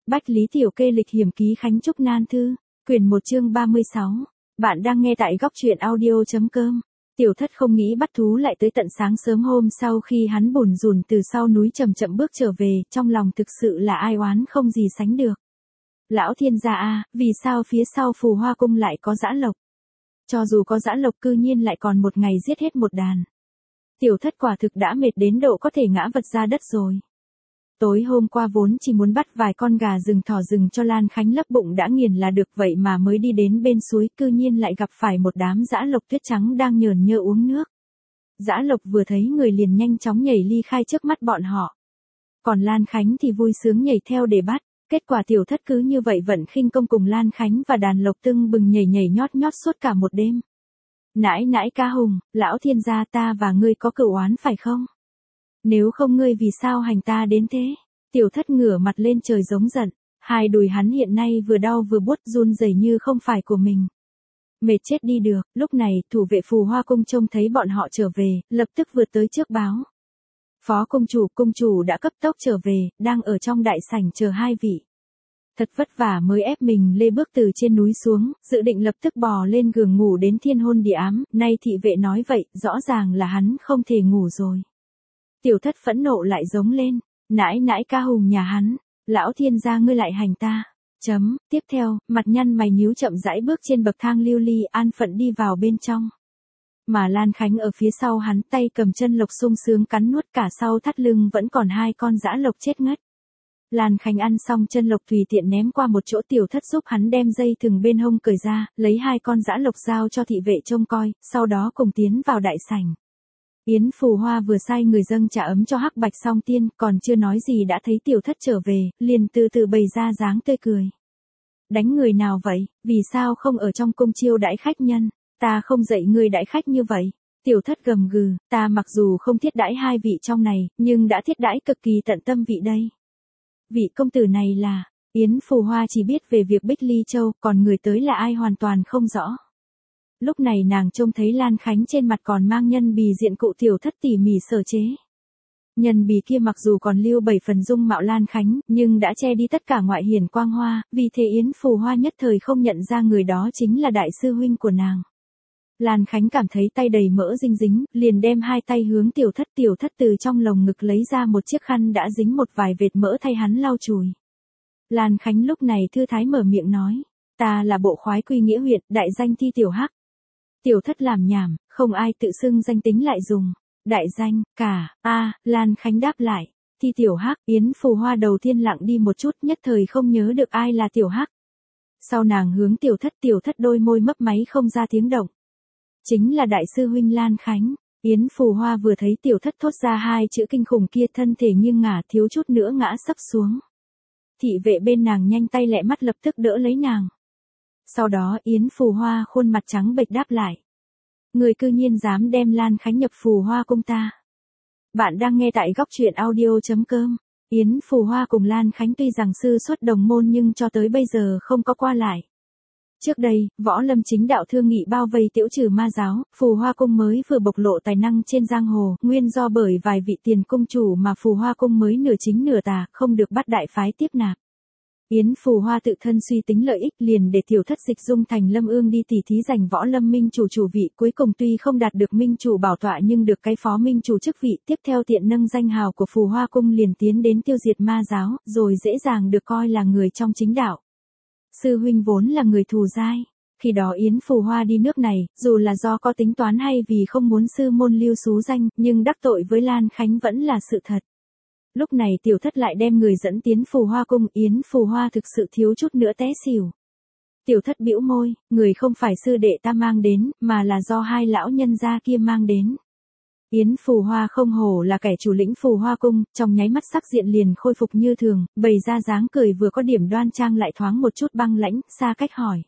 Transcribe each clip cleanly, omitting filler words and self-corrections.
Bách Lý Tiểu Kê lịch hiểm ký Khánh Trúc Nan Thư, quyển 1 chương 36. Bạn đang nghe tại góc truyện audio.com. Tiểu Thất không nghĩ bắt thú lại tới tận sáng sớm hôm sau khi hắn bủn rủn từ sau núi chậm chậm bước trở về, trong lòng thực sự là ai oán không gì sánh được. Lão thiên gia a, vì sao phía sau Phù Hoa cung lại có dã lộc? Cho dù có dã lộc cư nhiên lại còn một ngày giết hết một đàn. Tiểu Thất quả thực đã mệt đến độ có thể ngã vật ra đất rồi. Tối hôm qua vốn chỉ muốn bắt vài con gà rừng thỏ rừng cho Lan Khánh lấp bụng đã nghiền là được, vậy mà mới đi đến bên suối cư nhiên lại gặp phải một đám dã lộc tuyết trắng đang nhởn nhơ uống nước. Dã lộc vừa thấy người liền nhanh chóng nhảy ly khai trước mắt bọn họ. Còn Lan Khánh thì vui sướng nhảy theo để bắt. Kết quả Tiểu Thất cứ như vậy vận khinh công cùng Lan Khánh và đàn lộc tưng bừng nhảy nhảy nhót nhót suốt cả một đêm. Nãi nãi ca hùng, lão thiên gia, ta và ngươi có cửu oán phải không? Nếu không ngươi vì sao hành ta đến thế? Tiểu Thất ngửa mặt lên trời giống giận, hai đùi hắn hiện nay vừa đau vừa buốt run rẩy như không phải của mình. Mệt chết đi được. Lúc này thủ vệ Phù Hoa cung trông thấy bọn họ trở về, lập tức vượt tới trước báo. Phó cung chủ đã cấp tốc trở về, đang ở trong đại sảnh chờ hai vị. Thật vất vả mới ép mình lê bước từ trên núi xuống, dự định lập tức bò lên giường ngủ đến thiên hôn địa ám, nay thị vệ nói vậy, rõ ràng là hắn không thể ngủ rồi. Tiểu Thất phẫn nộ lại giống lên, nãi nãi ca hùng nhà hắn, lão thiên gia ngươi lại hành ta. Tiếp theo, mặt nhăn mày nhíu chậm rãi bước trên bậc thang lưu ly an phận đi vào bên trong. Mà Lan Khánh ở phía sau hắn tay cầm chân lộc sung sướng cắn nuốt, cả sau thắt lưng vẫn còn hai con dã lộc chết ngất. Lan Khánh ăn xong chân lộc tùy tiện ném qua một chỗ, Tiểu Thất giúp hắn đem dây thừng bên hông cởi ra, lấy hai con dã lộc giao cho thị vệ trông coi, sau đó cùng tiến vào đại sảnh. Yến Phù Hoa vừa sai người dâng trà ấm cho Hắc Bạch Song Tiên, còn chưa nói gì đã thấy Tiểu Thất trở về, liền từ từ bày ra dáng tươi cười. Đánh người nào vậy, vì sao không ở trong cung chiêu đãi khách nhân, ta không dạy người đãi khách như vậy. Tiểu Thất gầm gừ, ta mặc dù không thiết đãi hai vị trong này, nhưng đã thiết đãi cực kỳ tận tâm vị đây. Vị công tử này là, Yến Phù Hoa chỉ biết về việc Bích Ly Châu, còn người tới là ai hoàn toàn không rõ. Lúc này nàng trông thấy Lan Khánh trên mặt còn mang nhân bì diện cụ Tiểu Thất tỉ mỉ sở chế. Nhân bì kia mặc dù còn lưu 7 phần dung mạo Lan Khánh, nhưng đã che đi tất cả ngoại hiển quang hoa, vì thế Yến Phù Hoa nhất thời không nhận ra người đó chính là đại sư huynh của nàng. Lan Khánh cảm thấy tay đầy mỡ dinh dính, liền đem hai tay hướng Tiểu Thất từ trong lồng ngực lấy ra một chiếc khăn đã dính một vài vệt mỡ thay hắn lau chùi. Lan Khánh lúc này thư thái mở miệng nói, ta là bộ khoái Quy Nghĩa huyện, đại danh Thi Tiểu Hắc. Tiểu Thất làm nhảm, không ai tự xưng danh tính lại dùng. Đại danh, Lan Khánh đáp lại, Thi Tiểu Hắc. Yến Phù Hoa đầu tiên lặng đi một chút, nhất thời không nhớ được ai là Tiểu Hắc. Sau nàng hướng Tiểu Thất đôi môi mấp máy không ra tiếng động. Chính là đại sư huynh Lan Khánh. Yến Phù Hoa vừa thấy Tiểu Thất thốt ra hai chữ kinh khủng kia, thân thể nghiêng ngả thiếu chút nữa ngã sấp xuống. Thị vệ bên nàng nhanh tay lẹ mắt lập tức đỡ lấy nàng. Sau đó Yến Phù Hoa khuôn mặt trắng bệch đáp lại. Người cư nhiên dám đem Lan Khánh nhập Phù Hoa cung ta. Bạn đang nghe tại góc truyện audio.com. Yến Phù Hoa cùng Lan Khánh tuy rằng sư xuất đồng môn nhưng cho tới bây giờ không có qua lại. Trước đây, Võ Lâm chính đạo thương nghị bao vây Tiễu Trừ Ma giáo, Phù Hoa cung mới vừa bộc lộ tài năng trên giang hồ, nguyên do bởi vài vị tiền cung chủ mà Phù Hoa cung mới nửa chính nửa tà, không được bắt đại phái tiếp nạp. Yến Phù Hoa tự thân suy tính lợi ích, liền để Tiểu Thất dịch dung thành Lâm Ương đi tỉ thí giành Võ Lâm minh chủ vị, cuối cùng tuy không đạt được minh chủ bảo tọa nhưng được cái phó minh chủ chức vị, tiếp theo tiện nâng danh hào của Phù Hoa cung liền tiến đến tiêu diệt ma giáo, rồi dễ dàng được coi là người trong chính đạo. Sư huynh vốn là người thù dai. Khi đó Yến Phù Hoa đi nước này, dù là do có tính toán hay vì không muốn sư môn lưu xú danh, nhưng đắc tội với Lan Khánh vẫn là sự thật. Lúc này Tiểu Thất lại đem người dẫn tiến Phù Hoa cung, Yến Phù Hoa thực sự thiếu chút nữa té xỉu. Tiểu Thất bĩu môi, người không phải sư đệ ta mang đến, mà là do hai lão nhân gia kia mang đến. Yến Phù Hoa không hổ là kẻ chủ lĩnh Phù Hoa cung, trong nháy mắt sắc diện liền khôi phục như thường, bày ra dáng cười vừa có điểm đoan trang lại thoáng một chút băng lãnh, xa cách hỏi.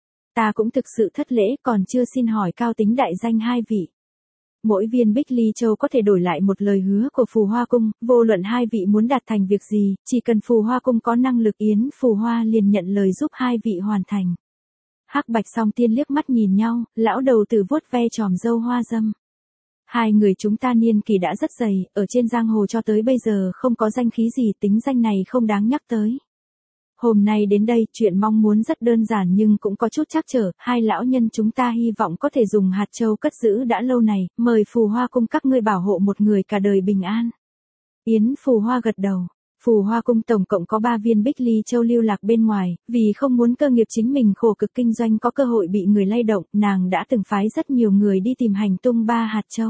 Ta cũng thực sự thất lễ, còn chưa xin hỏi cao tính đại danh hai vị. Mỗi viên Bích Ly Châu có thể đổi lại một lời hứa của Phù Hoa cung, vô luận hai vị muốn đạt thành việc gì, chỉ cần Phù Hoa cung có năng lực, Yến Phù Hoa liền nhận lời giúp hai vị hoàn thành. Hắc Bạch Song Tiên liếc mắt nhìn nhau, lão đầu tử vuốt ve chòm râu hoa dâm. Hai người chúng ta niên kỳ đã rất dày, ở trên giang hồ cho tới bây giờ không có danh khí gì, tính danh này không đáng nhắc tới. Hôm nay đến đây, chuyện mong muốn rất đơn giản nhưng cũng có chút trắc trở, hai lão nhân chúng ta hy vọng có thể dùng hạt châu cất giữ đã lâu này, mời phù hoa cung các ngươi bảo hộ một người cả đời bình an. Yến phù hoa gật đầu. Phù hoa cung tổng cộng có 3 viên bích ly châu lưu lạc bên ngoài, vì không muốn cơ nghiệp chính mình khổ cực kinh doanh có cơ hội bị người lay động, nàng đã từng phái rất nhiều người đi tìm hành tung 3 hạt châu.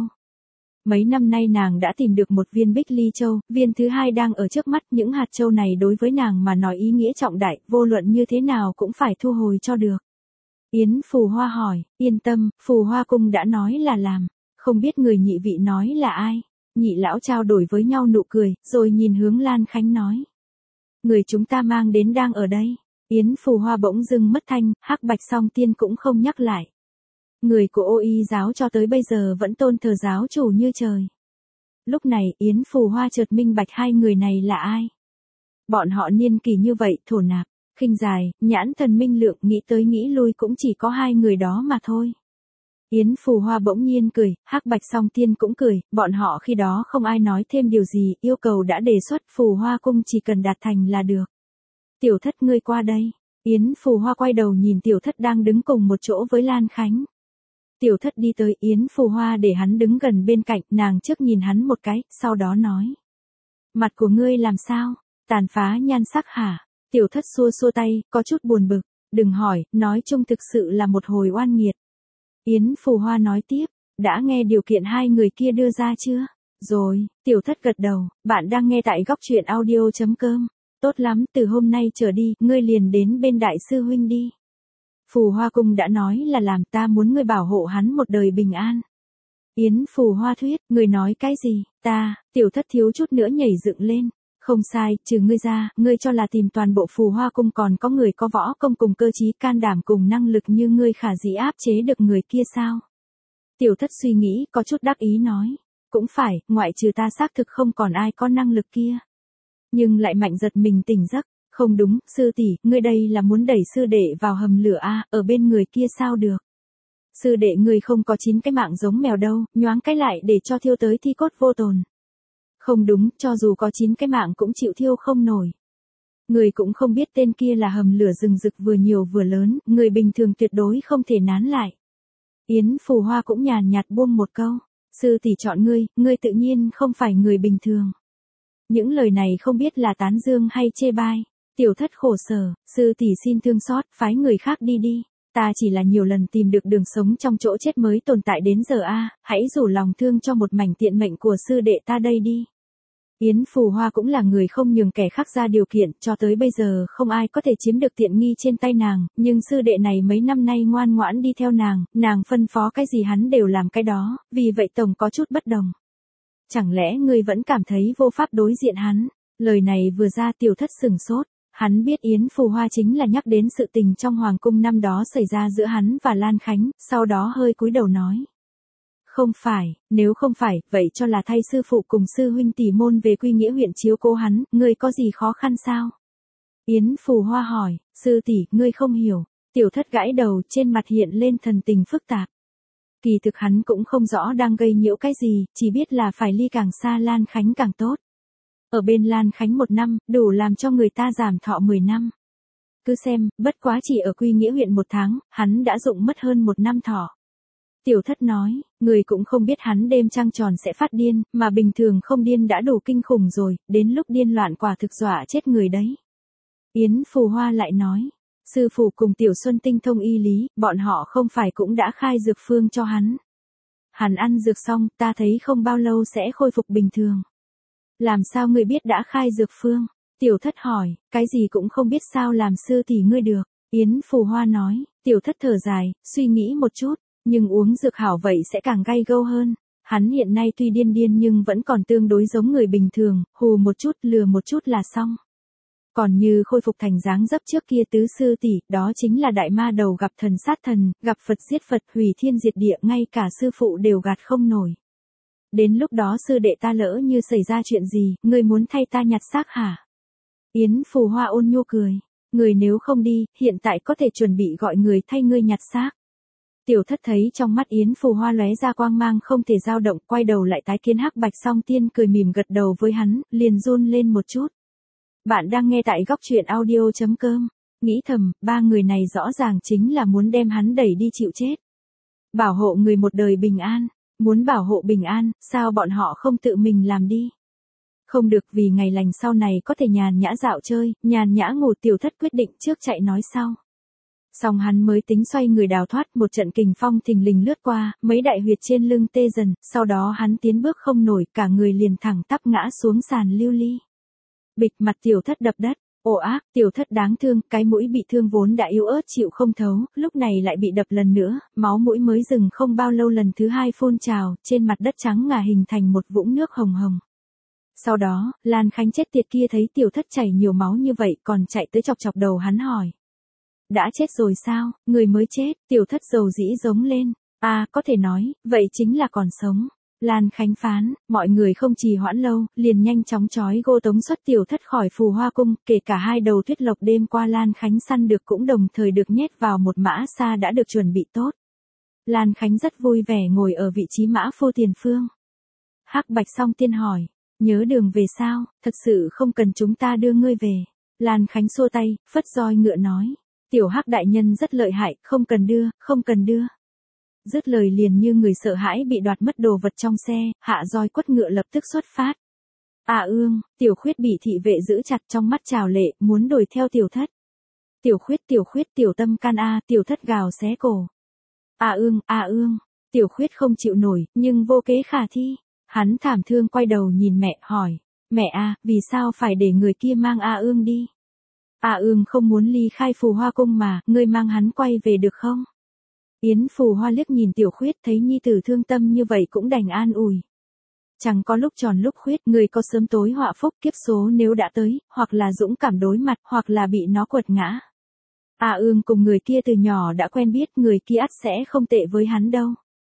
Mấy năm nay nàng đã tìm được một viên bích ly châu, viên thứ 2 đang ở trước mắt, những hạt châu này đối với nàng mà nói ý nghĩa trọng đại, vô luận như thế nào cũng phải thu hồi cho được. Yến phù hoa hỏi, yên tâm, phù hoa cung đã nói là làm, không biết người nhị vị nói là ai. Nhị lão trao đổi với nhau nụ cười, rồi nhìn hướng Lan Khánh nói. Người chúng ta mang đến đang ở đây. Yến phù hoa bỗng dưng mất thanh, Hắc Bạch Song Tiên cũng không nhắc lại. Người của Ô Y giáo cho tới bây giờ vẫn tôn thờ giáo chủ như trời. Lúc này Yến phù hoa chợt minh bạch hai người này là ai. Bọn họ niên kỳ như vậy, thổ nạp, khinh dài, nhãn thần minh lượng, nghĩ tới nghĩ lui cũng chỉ có hai người đó mà thôi. Yến phù hoa bỗng nhiên cười, Hắc Bạch Song Tiên cũng cười, bọn họ khi đó không ai nói thêm điều gì, yêu cầu đã đề xuất, phù hoa cung chỉ cần đạt thành là được. Tiểu thất ngươi qua đây. Yến phù hoa quay đầu nhìn tiểu thất đang đứng cùng một chỗ với Lan Khánh. Tiểu thất đi tới Yến phù hoa để hắn đứng gần bên cạnh, nàng trước nhìn hắn một cái, sau đó nói. Mặt của ngươi làm sao? Tàn phá nhan sắc hả? Tiểu thất xua xua tay, có chút buồn bực, đừng hỏi, nói chung thực sự là một hồi oan nghiệt. Yến phù hoa nói tiếp, đã nghe điều kiện hai người kia đưa ra chưa? Rồi, tiểu thất gật đầu, bạn đang nghe tại góc truyện audio.com. Tốt lắm, từ hôm nay trở đi, ngươi liền đến bên đại sư huynh đi. Phù hoa cung đã nói là làm, ta muốn ngươi bảo hộ hắn một đời bình an. Yến phù hoa thuyết, ngươi nói cái gì? Ta, tiểu thất thiếu chút nữa nhảy dựng lên. Không sai, trừ ngươi ra, ngươi cho là tìm toàn bộ phù hoa cung còn có người có võ công cùng cơ trí can đảm cùng năng lực như ngươi khả dĩ áp chế được người kia sao? Tiểu thất suy nghĩ, có chút đắc ý nói. Cũng phải, ngoại trừ ta xác thực không còn ai có năng lực kia. Nhưng lại mạnh giật mình tỉnh giấc. Không đúng, sư tỷ, ngươi đây là muốn đẩy sư đệ vào hầm lửa a, ở bên người kia sao được? Sư đệ ngươi không có 9 cái mạng giống mèo đâu, nhoáng cái lại để cho thiêu tới thi cốt vô tồn. Không đúng, cho dù có 9 cái mạng cũng chịu thiêu không nổi. Người cũng không biết tên kia là hầm lửa rừng rực vừa nhiều vừa lớn, người bình thường tuyệt đối không thể nán lại. Yến phù hoa cũng nhàn nhạt buông một câu. Sư tỷ chọn ngươi tự nhiên không phải người bình thường. Những lời này không biết là tán dương hay chê bai. Tiểu thất khổ sở, sư tỷ xin thương xót, phái người khác đi đi. Ta chỉ là nhiều lần tìm được đường sống trong chỗ chết mới tồn tại đến giờ a, hãy rủ lòng thương cho một mảnh tiện mệnh của sư đệ ta đây đi. Yến phù hoa cũng là người không nhường kẻ khác ra điều kiện, cho tới bây giờ không ai có thể chiếm được tiện nghi trên tay nàng, nhưng sư đệ này mấy năm nay ngoan ngoãn đi theo nàng phân phó cái gì hắn đều làm cái đó, vì vậy tổng có chút bất đồng. Chẳng lẽ ngươi vẫn cảm thấy vô pháp đối diện hắn? Lời này vừa ra tiểu thất sừng sốt. Hắn biết Yến phù hoa chính là nhắc đến sự tình trong hoàng cung năm đó xảy ra giữa hắn và Lan Khánh, sau đó hơi cúi đầu nói. Không phải, nếu không phải, vậy cho là thay sư phụ cùng sư huynh tỷ môn về quy nghĩa huyện chiếu cố hắn, ngươi có gì khó khăn sao? Yến phù hoa hỏi, sư tỷ, ngươi không hiểu. Tiểu thất gãi đầu, trên mặt hiện lên thần tình phức tạp. Kỳ thực hắn cũng không rõ đang gây nhiễu cái gì, chỉ biết là phải ly càng xa Lan Khánh càng tốt. Ở bên Lan Khánh 1 năm, đủ làm cho người ta giảm thọ 10 năm. Cứ xem, bất quá chỉ ở quy nghĩa huyện 1 tháng, hắn đã dụng mất hơn 1 năm thọ. Tiểu thất nói, người cũng không biết hắn đêm trăng tròn sẽ phát điên, mà bình thường không điên đã đủ kinh khủng rồi, đến lúc điên loạn quả thực dọa chết người đấy. Yến phù hoa lại nói, sư phụ cùng tiểu xuân tinh thông y lý, bọn họ không phải cũng đã khai dược phương cho hắn. Hắn ăn dược xong, ta thấy không bao lâu sẽ khôi phục bình thường. Làm sao ngươi biết đã khai dược phương? Tiểu thất hỏi, cái gì cũng không biết sao làm sư tỷ ngươi được. Yến phù hoa nói, tiểu thất thở dài, suy nghĩ một chút, nhưng uống dược hảo vậy sẽ càng gay gâu hơn. Hắn hiện nay tuy điên nhưng vẫn còn tương đối giống người bình thường, hù một chút lừa một chút là xong. Còn như khôi phục thành dáng dấp trước kia tứ sư tỷ, đó chính là đại ma đầu gặp thần sát thần, gặp Phật giết Phật, hủy thiên diệt địa, ngay cả sư phụ đều gạt không nổi. Đến lúc đó sư đệ ta lỡ như xảy ra chuyện gì, ngươi muốn thay ta nhặt xác hả? Yến phù hoa ôn nhu cười, người nếu không đi, hiện tại có thể chuẩn bị gọi người thay ngươi nhặt xác. Tiểu thất thấy trong mắt Yến phù hoa lóe ra quang mang không thể dao động, quay đầu lại tái kiến Hắc Bạch Song Tiên cười mỉm gật đầu với hắn, liền run lên một chút. Bạn đang nghe tại góc truyện audio.com. Nghĩ thầm, ba người này rõ ràng chính là muốn đem hắn đẩy đi chịu chết. Bảo hộ người một đời bình an. Muốn bảo hộ bình an, sao bọn họ không tự mình làm đi? Không được, vì ngày lành sau này có thể nhàn nhã dạo chơi, nhàn nhã ngủ. Tiểu Thất quyết định trước chạy nói sau. Xong hắn mới tính xoay người đào thoát. Một trận kình phong thình lình lướt qua, mấy đại huyệt trên lưng tê dần, sau đó hắn tiến bước không nổi, cả người liền thẳng tắp ngã xuống sàn lưu ly. Bịch, mặt Tiểu Thất đập đất. Ồ ác, Tiểu Thất đáng thương, cái mũi bị thương vốn đã yếu ớt chịu không thấu, lúc này lại bị đập lần nữa, máu mũi mới dừng không bao lâu lần thứ hai phun trào, trên mặt đất trắng ngà hình thành một vũng nước hồng hồng. Sau đó, Lan Khánh chết tiệt kia thấy Tiểu Thất chảy nhiều máu như vậy còn chạy tới chọc chọc đầu hắn hỏi. Đã chết rồi sao, người mới chết? Tiểu Thất dầu dĩ giống lên. À, có thể nói, vậy chính là còn sống. Lan Khánh phán, mọi người không trì hoãn lâu, liền nhanh chóng trói gô tống xuất Tiểu Thất khỏi Phù Hoa Cung, kể cả hai đầu tuyết lộc đêm qua Lan Khánh săn được cũng đồng thời được nhét vào một mã xa đã được chuẩn bị tốt. Lan Khánh rất vui vẻ ngồi ở vị trí mã phu tiền phương. Hắc Bạch Song Tiên hỏi, nhớ đường về sao, thật sự không cần chúng ta đưa ngươi về. Lan Khánh xua tay, phất roi ngựa nói, Tiểu Hắc đại nhân rất lợi hại, không cần đưa, không cần đưa. Dứt lời liền như người sợ hãi bị đoạt mất đồ vật trong xe, hạ roi quất ngựa lập tức xuất phát. À ương, Tiểu Khuyết bị thị vệ giữ chặt trong mắt trào lệ, muốn đuổi theo Tiểu Thất. Tiểu Khuyết, Tiểu Tâm can a, Tiểu Thất gào xé cổ. À ương, Tiểu Khuyết không chịu nổi, nhưng vô kế khả thi. Hắn thảm thương quay đầu nhìn mẹ, hỏi, mẹ a, vì sao phải để người kia mang A ương đi? A ương không muốn ly khai Phù Hoa Cung mà, ngươi mang hắn quay về được không? Yến Phù Hoa liếc nhìn Tiểu Khuyết thấy nhi tử thương tâm như vậy cũng đành an ủi. Chẳng có lúc tròn lúc khuyết, người có sớm tối họa phúc kiếp số nếu đã tới, hoặc là dũng cảm đối mặt, hoặc là bị nó quật ngã. A ương cùng người kia từ nhỏ đã quen biết, người kia ắt sẽ không tệ với hắn đâu.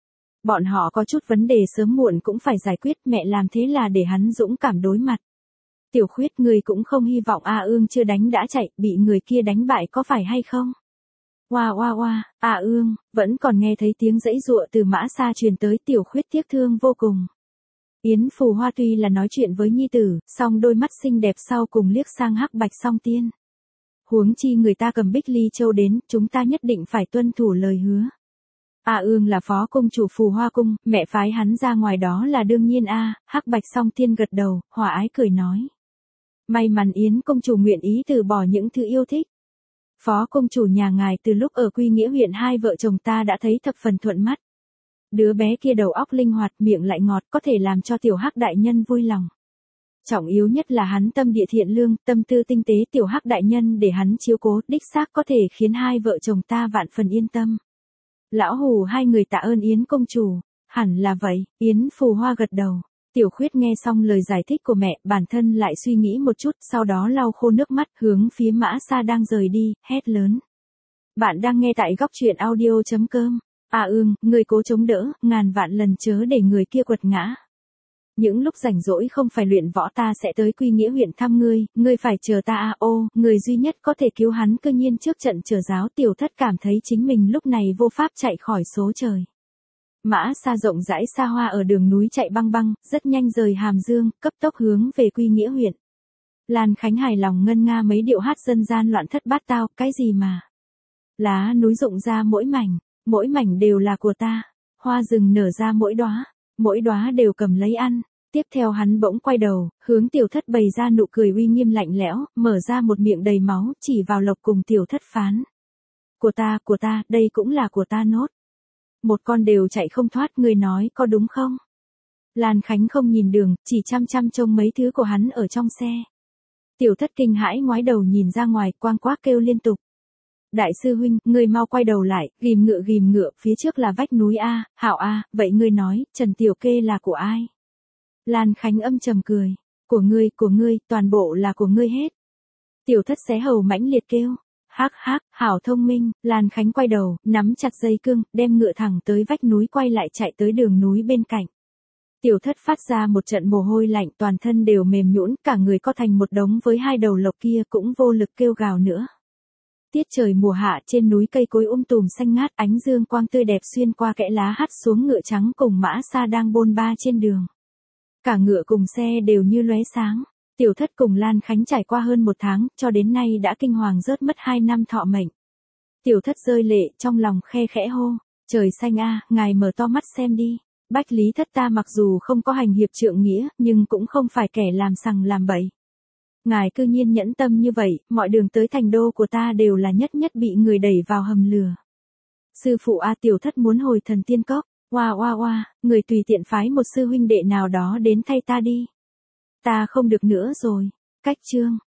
Bọn họ có chút vấn đề sớm muộn cũng phải giải quyết, mẹ làm thế là để hắn dũng cảm đối mặt. Tiểu Khuyết, người cũng không hy vọng A ương chưa đánh đã chạy, bị người kia đánh bại có phải hay không? Oa, A ương, vẫn còn nghe thấy tiếng giãy giụa từ mã xa truyền tới. Tiểu Khuyết tiếc thương vô cùng. Yến Phù Hoa tuy là nói chuyện với nhi tử, song đôi mắt xinh đẹp sau cùng liếc sang Hắc Bạch Song Tiên. Huống chi người ta cầm Bích Ly Châu đến, chúng ta nhất định phải tuân thủ lời hứa. A ương là phó cung chủ Phù Hoa Cung, mẹ phái hắn ra ngoài đó là đương nhiên a. Hắc Bạch Song Tiên gật đầu, hòa ái cười nói. May mắn Yến công chủ nguyện ý từ bỏ những thứ yêu thích. Phó công chủ nhà ngài từ lúc ở Quy Nghĩa huyện hai vợ chồng ta đã thấy thập phần thuận mắt. Đứa bé kia đầu óc linh hoạt, miệng lại ngọt, có thể làm cho Tiểu Hắc đại nhân vui lòng. Trọng yếu nhất là hắn tâm địa thiện lương, tâm tư tinh tế. Tiểu Hắc đại nhân để hắn chiếu cố, đích xác có thể khiến hai vợ chồng ta vạn phần yên tâm. Lão hù hai người tạ ơn Yến công chủ. Hẳn là vậy. Yến Phù Hoa gật đầu. Tiểu Khuyết nghe xong lời giải thích của mẹ, bản thân lại suy nghĩ một chút, sau đó lau khô nước mắt, hướng phía mã xa đang rời đi, hét lớn. Bạn đang nghe tại góc truyện audio.com. À ương, người cố chống đỡ, ngàn vạn lần chớ để người kia quật ngã. Những lúc rảnh rỗi không phải luyện võ ta sẽ tới Quy Nghĩa huyện thăm ngươi phải chờ ta à. Ô, người duy nhất có thể cứu hắn cơ nhiên trước trận chờ giáo. Tiểu Thất cảm thấy chính mình lúc này vô pháp chạy khỏi số trời. Mã xa rộng rãi xa hoa ở đường núi chạy băng băng, rất nhanh rời Hàm Dương, cấp tốc hướng về Quy Nghĩa huyện. Lan Khánh hài lòng ngân nga mấy điệu hát dân gian loạn thất bát tao, cái gì mà. Lá núi rụng ra mỗi mảnh đều là của ta. Hoa rừng nở ra mỗi đóa đều cầm lấy ăn. Tiếp theo hắn bỗng quay đầu, hướng Tiểu Thất bày ra nụ cười uy nghiêm lạnh lẽo, mở ra một miệng đầy máu, chỉ vào lộc cùng Tiểu Thất phán. Của ta, đây cũng là của ta nốt. Một con đều chạy không thoát, ngươi nói có đúng không? Lan Khánh không nhìn đường, chỉ chăm chăm trông mấy thứ của hắn ở trong xe. Tiểu Thất kinh hãi ngoái đầu nhìn ra ngoài, quang quác kêu liên tục. Đại sư huynh, ngươi mau quay đầu lại, ghim ngựa, phía trước là vách núi a. Hảo a, vậy ngươi nói, Trần Tiểu Kê là của ai? Lan Khánh âm trầm cười. Của ngươi, toàn bộ là của ngươi hết. Tiểu Thất xé hầu mãnh liệt kêu. Hắc, hảo thông minh. Lan Khánh quay đầu, nắm chặt dây cương, đem ngựa thẳng tới vách núi quay lại chạy tới đường núi bên cạnh. Tiểu Thất phát ra một trận mồ hôi lạnh, toàn thân đều mềm nhũn, cả người co thành một đống với hai đầu lộc kia cũng vô lực kêu gào nữa. Tiết trời mùa hạ trên núi cây cối tùm xanh ngát, ánh dương quang tươi đẹp xuyên qua kẽ lá hắt xuống ngựa trắng cùng mã xa đang bôn ba trên đường. Cả ngựa cùng xe đều như lóe sáng. Tiểu thất cùng Lan Khánh trải qua hơn 1 tháng, cho đến nay đã kinh hoàng rớt mất 2 năm thọ mệnh. Tiểu thất rơi lệ, trong lòng khe khẽ hô, trời xanh a, ngài mở to mắt xem đi. Bách Lý thất ta mặc dù không có hành hiệp trượng nghĩa, nhưng cũng không phải kẻ làm sằng làm bậy. Ngài cư nhiên nhẫn tâm như vậy, mọi đường tới thành đô của ta đều là nhất nhất bị người đẩy vào hầm lửa. Sư phụ a, tiểu thất muốn hồi thần tiên cốc, oa, người tùy tiện phái một sư huynh đệ nào đó đến thay ta đi. Ta không được nữa rồi. Cách chương